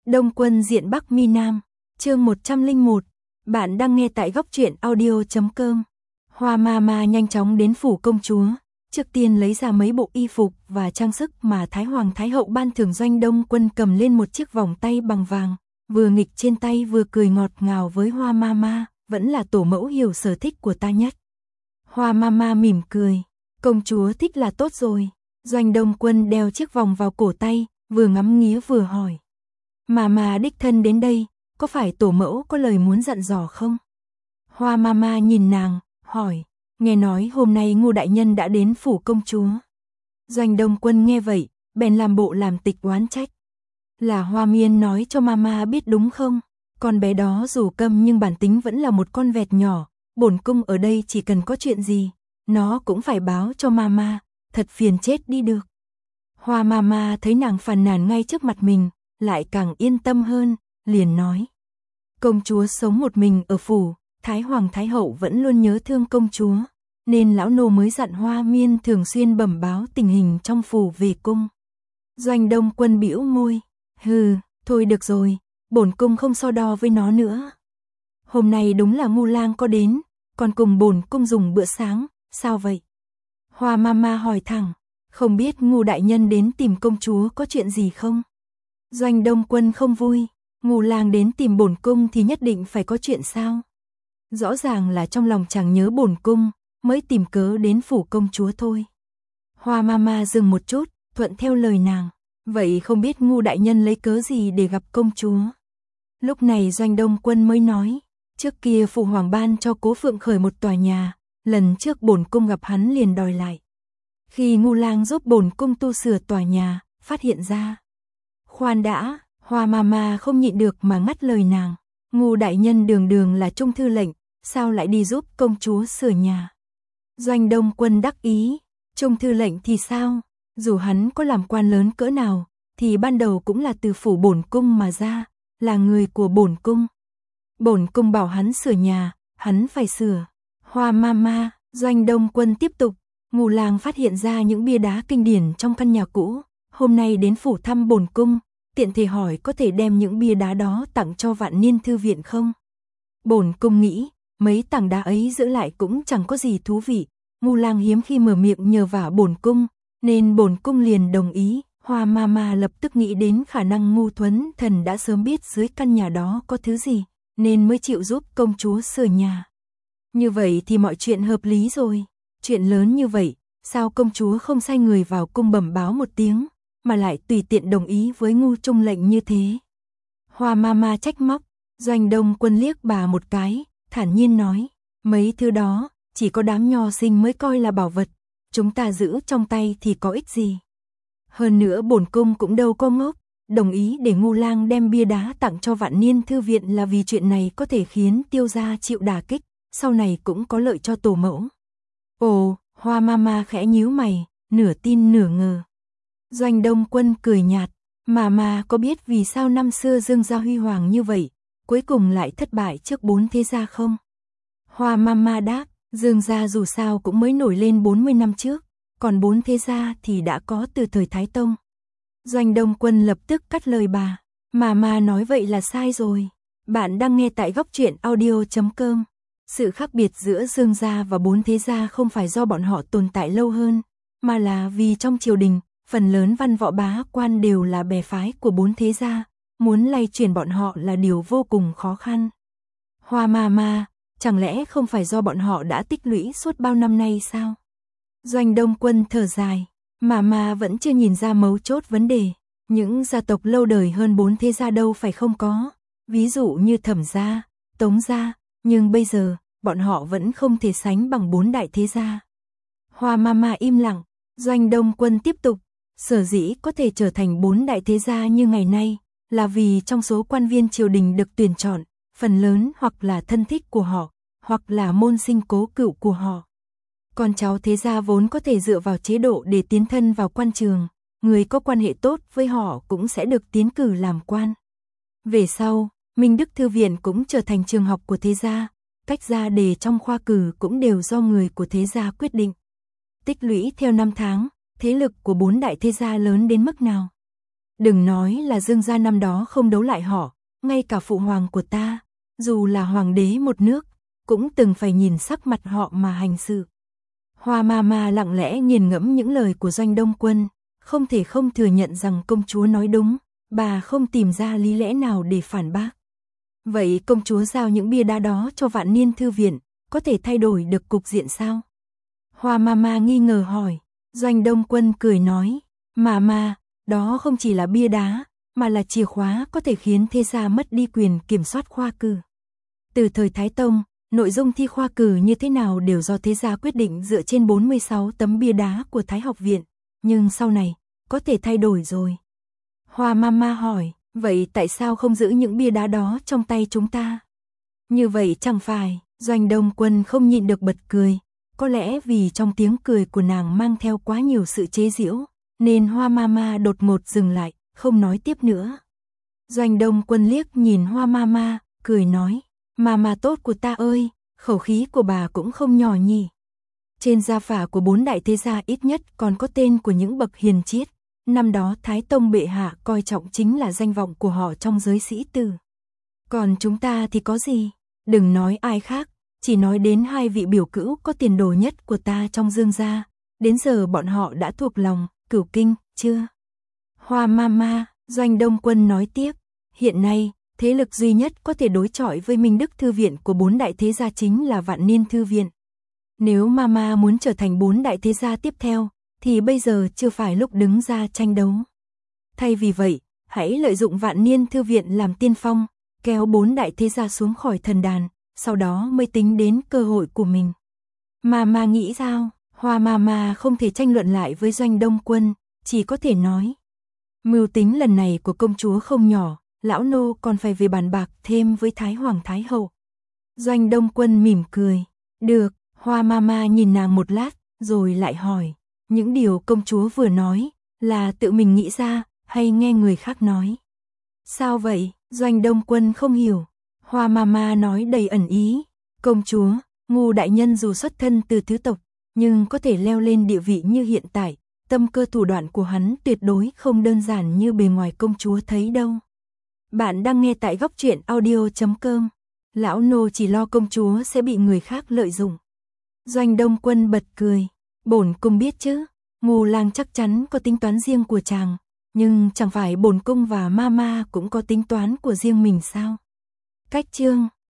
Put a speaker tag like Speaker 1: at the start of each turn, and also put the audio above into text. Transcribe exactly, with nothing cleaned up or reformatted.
Speaker 1: Đông Quân diện Bắc Mi Nam, chương một trăm lẻ một. Bạn đang nghe tại góc truyện audio chấm com. Hoa Mama nhanh chóng đến phủ công chúa, trước tiên lấy ra mấy bộ y phục và trang sức mà Thái Hoàng Thái Hậu ban thưởng. Doanh Đông Quân cầm lên một chiếc vòng tay bằng vàng, vừa nghịch trên tay vừa cười ngọt ngào với Hoa Mama, vẫn là tổ mẫu hiểu sở thích của ta nhất. Hoa Mama mỉm cười, công chúa thích là tốt rồi. Doanh Đông Quân đeo chiếc vòng vào cổ tay, vừa ngắm nghía vừa hỏi. Mama đích thân đến đây, có phải tổ mẫu có lời muốn dặn dò không? Hoa Mama nhìn nàng, hỏi, nghe nói hôm nay Ngô đại nhân đã đến phủ công chúa. Doanh Đông Quân nghe vậy, bèn làm bộ làm tịch oán trách. Là Hoa Miên nói cho Mama biết đúng không? Con bé đó dù câm nhưng bản tính vẫn là một con vẹt nhỏ, bổn cung ở đây chỉ cần có chuyện gì, nó cũng phải báo cho Mama, thật phiền chết đi được. Hoa Mama thấy nàng phàn nàn ngay trước mặt mình, lại càng yên tâm hơn, liền nói. Công chúa sống một mình ở phủ, Thái Hoàng Thái Hậu vẫn luôn nhớ thương công chúa, nên lão nô mới dặn Hoa Miên thường xuyên bẩm báo tình hình trong phủ về cung. Doanh Đông Quân bĩu môi, hừ, thôi được rồi, bổn cung không so đo với nó nữa. Hôm nay đúng là Ngu Lang có đến, còn cùng bổn cung dùng bữa sáng, sao vậy? Hoa Mama hỏi thẳng, không biết Ngu đại nhân đến tìm công chúa có chuyện gì không? Doanh Đông Quân không vui, Ngu Lang đến tìm bổn cung thì nhất định phải có chuyện sao? Rõ ràng là trong lòng chẳng nhớ bổn cung, mới tìm cớ đến phủ công chúa thôi. Hoa Mama dừng một chút, thuận theo lời nàng, vậy không biết Ngu đại nhân lấy cớ gì để gặp công chúa? Lúc này Doanh Đông Quân mới nói, trước kia phụ hoàng ban cho Cố Phượng khởi một tòa nhà, lần trước bổn cung gặp hắn liền đòi lại. Khi Ngu Lang giúp bổn cung tu sửa tòa nhà, phát hiện ra. Khoan đã, Hoa Mama không nhịn được mà ngắt lời nàng. Ngu đại nhân đường đường là trung thư lệnh, sao lại đi giúp công chúa sửa nhà? Doanh Đông Quân đắc ý, trung thư lệnh thì sao? Dù hắn có làm quan lớn cỡ nào, thì ban đầu cũng là từ phủ bổn cung mà ra, là người của bổn cung. Bổn cung bảo hắn sửa nhà, hắn phải sửa. Hoa Mama, Doanh Đông Quân tiếp tục, Ngũ Lang phát hiện ra những bia đá kinh điển trong căn nhà cũ, hôm nay đến phủ thăm bổn cung, tiện thể hỏi có thể đem những bia đá đó tặng cho Vạn Niên thư viện không? Bổn cung nghĩ, mấy tảng đá ấy giữ lại cũng chẳng có gì thú vị. Ngũ Lang hiếm khi mở miệng nhờ vả bổn cung, nên bổn cung liền đồng ý. Hoa Mama lập tức nghĩ đến khả năng Ngu Thuấn Thần đã sớm biết dưới căn nhà đó có thứ gì, nên mới chịu giúp công chúa sửa nhà. Như vậy thì mọi chuyện hợp lý rồi. Chuyện lớn như vậy, sao công chúa không sai người vào cung bẩm báo một tiếng, mà lại tùy tiện đồng ý với Ngu trung lệnh như thế? Hoa Mama trách móc. Doanh Đông Quân liếc bà một cái, thản nhiên nói, mấy thứ đó, chỉ có đám nho sinh mới coi là bảo vật, chúng ta giữ trong tay thì có ích gì. Hơn nữa bổn cung cũng đâu có ngốc, đồng ý để Ngu Lang đem bia đá tặng cho Vạn Niên thư viện là vì chuyện này có thể khiến Tiêu gia chịu đả kích, sau này cũng có lợi cho tổ mẫu. Ồ, Hoa Mama khẽ nhíu mày, nửa tin nửa ngờ. Doanh Đông Quân cười nhạt, Mama có biết vì sao năm xưa Dương gia huy hoàng như vậy, cuối cùng lại thất bại trước bốn thế gia không? Hoa Mama đáp, Dương gia dù sao cũng mới nổi lên bốn mươi năm trước, còn bốn thế gia thì đã có từ thời Thái Tông. Doanh Đông Quân lập tức cắt lời bà, Mama nói vậy là sai rồi. Bạn đang nghe tại góc truyện audio chấm com. Sự khác biệt giữa Dương gia và bốn thế gia không phải do bọn họ tồn tại lâu hơn, mà là vì trong triều đình, phần lớn văn võ bá quan đều là bè phái của bốn thế gia, muốn lay chuyển bọn họ là điều vô cùng khó khăn. Hoa Mama, chẳng lẽ không phải do bọn họ đã tích lũy suốt bao năm nay sao? Doanh Đông Quân thở dài, Mama vẫn chưa nhìn ra mấu chốt vấn đề. Những gia tộc lâu đời hơn bốn thế gia đâu phải không có, ví dụ như Thẩm gia, Tống gia, nhưng bây giờ, bọn họ vẫn không thể sánh bằng bốn đại thế gia. Hoa Mama im lặng, Doanh Đông Quân tiếp tục, sở dĩ có thể trở thành bốn đại thế gia như ngày nay, là vì trong số quan viên triều đình được tuyển chọn, phần lớn hoặc là thân thích của họ, hoặc là môn sinh cố cựu của họ. Con cháu thế gia vốn có thể dựa vào chế độ để tiến thân vào quan trường, người có quan hệ tốt với họ cũng sẽ được tiến cử làm quan. Về sau, Minh Đức Thư viện cũng trở thành trường học của thế gia, cách ra đề trong khoa cử cũng đều do người của thế gia quyết định. Tích lũy theo năm tháng, thế lực của bốn đại thế gia lớn đến mức nào? Đừng nói là Dương gia năm đó không đấu lại họ, ngay cả phụ hoàng của ta, dù là hoàng đế một nước, cũng từng phải nhìn sắc mặt họ mà hành sự. Hoa ma ma lặng lẽ nghiền ngẫm những lời của Doanh Đông Quân, không thể không thừa nhận rằng công chúa nói đúng, bà không tìm ra lý lẽ nào để phản bác. Vậy công chúa giao những bia đá đó cho Vạn Niên Thư viện, có thể thay đổi được cục diện sao? Hoa ma ma nghi ngờ hỏi. Doanh Đông Quân cười nói, mà ma, đó không chỉ là bia đá, mà là chìa khóa có thể khiến thế gia mất đi quyền kiểm soát khoa cử. Từ thời Thái Tông, nội dung thi khoa cử như thế nào đều do thế gia quyết định dựa trên bốn mươi sáu tấm bia đá của Thái học viện, nhưng sau này, có thể thay đổi rồi. Hoa Mama hỏi, vậy tại sao không giữ những bia đá đó trong tay chúng ta? Như vậy chẳng phải, Doanh Đông Quân không nhịn được bật cười, có lẽ vì trong tiếng cười của nàng mang theo quá nhiều sự chế giễu, nên Hoa Mama đột ngột dừng lại, không nói tiếp nữa. Doanh Đông Quân liếc nhìn Hoa Mama, cười nói, Mama tốt của ta ơi, khẩu khí của bà cũng không nhỏ nhỉ. Trên gia phả của bốn đại thế gia ít nhất còn có tên của những bậc hiền triết. Năm đó Thái Tông bệ hạ coi trọng chính là danh vọng của họ trong giới sĩ tử. Còn chúng ta thì có gì? Đừng nói ai khác, chỉ nói đến hai vị biểu cữu có tiền đồ nhất của ta trong Dương gia. Đến giờ bọn họ đã thuộc lòng, Cửu Kinh, chưa? Hoa Mama, Doanh Đông Quân nói tiếp, hiện nay, thế lực duy nhất có thể đối chọi với Minh Đức Thư viện của bốn đại thế gia chính là Vạn Niên Thư viện. Nếu Mama muốn trở thành bốn đại thế gia tiếp theo, thì bây giờ chưa phải lúc đứng ra tranh đấu. Thay vì vậy, hãy lợi dụng Vạn Niên Thư viện làm tiên phong, kéo bốn đại thế gia xuống khỏi thần đàn, sau đó mới tính đến cơ hội của mình. Mama nghĩ sao? Hoa Mama không thể tranh luận lại với Doanh Đông Quân, chỉ có thể nói. Mưu tính lần này của công chúa không nhỏ, lão nô còn phải về bàn bạc thêm với Thái Hoàng Thái Hậu. Doanh Đông Quân mỉm cười. Được, Hoa Mama nhìn nàng một lát, rồi lại hỏi. Những điều công chúa vừa nói, là tự mình nghĩ ra, hay nghe người khác nói? Sao vậy? Doanh Đông Quân không hiểu. Hoa Mama nói đầy ẩn ý. Công chúa, Ngô đại nhân dù xuất thân từ thứ tộc, nhưng có thể leo lên địa vị như hiện tại, tâm cơ thủ đoạn của hắn tuyệt đối không đơn giản như bề ngoài công chúa thấy đâu. Bạn đang nghe tại góc truyện audio chấm com. Lão nô chỉ lo công chúa sẽ bị người khác lợi dụng. Doanh Đông Quân bật cười. Bổn cung biết chứ, Ngô lang chắc chắn có tính toán riêng của chàng, nhưng chẳng phải bổn cung và Mama cũng có tính toán của riêng mình sao? Cách chương